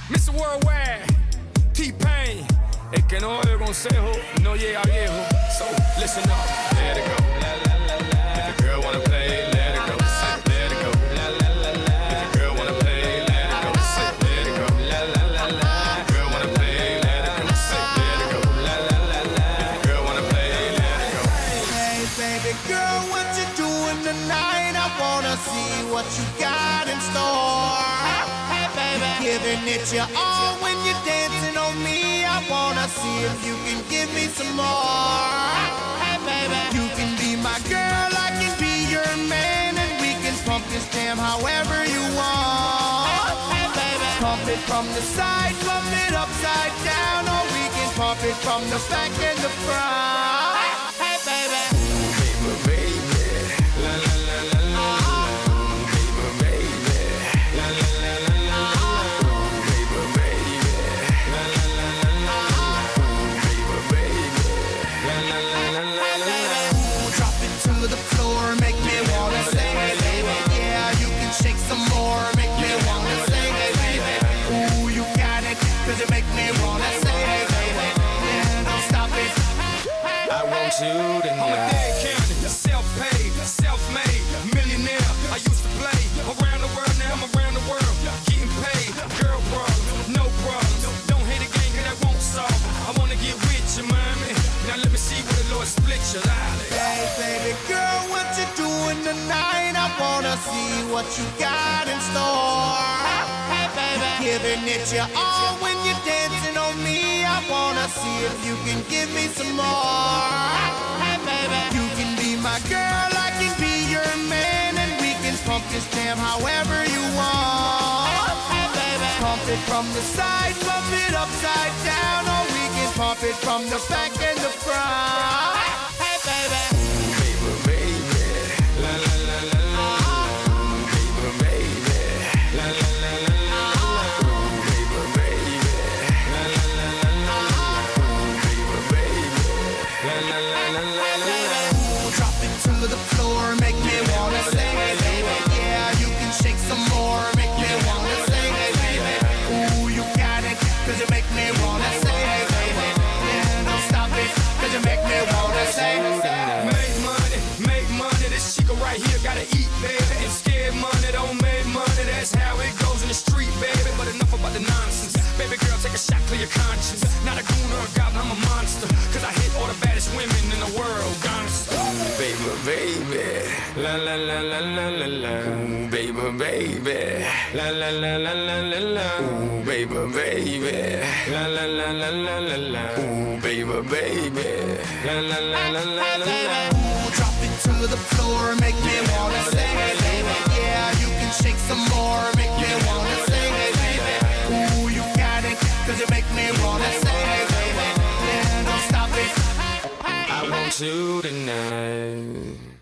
Mr. Worldwide, T-Pain. El que no oye consejo no llega viejo. So listen up, let it go. La la la la. If the girl wanna play, let it go. Say, let it go. La la la la. If the girl wanna play, let it go. Say, let it go. La la la la. If the girl wanna play, let it go. Say, let it go. La la la la. If the girl wanna play, let it go. Hey baby girl, what you doing tonight? I wanna see what you got in store. Hey baby, giving it your all when you're dancing on me. I wanna see if you can give me some more. Hey baby, you can be my girl, I can be your man, and we can pump this jam however you want. Hey baby, pump it from the side, pump it upside down, or we can pump it from the back and the front. Hey baby, Baby, baby, la la la la la. Baby, baby, la la la la la. Baby, baby, la la la la la. Baby, baby, la la la la la. drop it to the floor, make me wanna sing, hey baby. Yeah, you can shake some more, make me wanna sing, hey baby. Ooh, you got it, 'cause you make me wanna sing, hey baby. Yeah, don't stop it. I want you tonight. I'm a dead county, self-paid, self-made, millionaire. I used to play around the world, now I'm around the world, getting paid. Girl problems, no problems. Don't hate a gang that won't solve. I wanna get with you, mommy. Now let me see where the Lord split your life. Hey baby girl, what you doing tonight? I wanna see what you got in store. Hey baby, giving it your all when you're dancing on me. I wanna see if you can give me some more. Hey baby, you can be my girl, I can be your man, and we can pump this jam however you want. Hey baby, pump it from the side, pump it upside down, or we can pump it from the back and the front. Hey baby, Baby, baby, la la la la la. Baby, baby, la la la la la. Baby, baby, la la la la la. Baby, baby, la la la la la. drop it to the floor, make me wanna sing, hey baby. Yeah, you can shake some more, make me wanna sing, hey baby. Ooh, you got it, 'cause you make me wanna sing, hey baby. Yeah, don't stop it, 'cause you make me wanna sing. Make money, this chica right here gotta eat, baby. And scared money don't make money, that's how it goes in the street, baby. But enough about the nonsense. Baby girl, take a shot, clear your conscience. Not a goon or a goblin, I'm a monster. 'Cause I hit all the baddest women in the world, gangsta. Baby, baby, la la la la la la la. Baby, baby, la la la la la la la. Baby, baby, la la la la la la la. Baby, baby, la la la la la la la. Drop it to the floor, make me wanna sing, hey baby. Yeah, you can shake some more, make me wanna sing, hey baby. Ooh, you got it, 'cause you make me wanna sing, hey baby. Yeah, don't stop it. I want you tonight.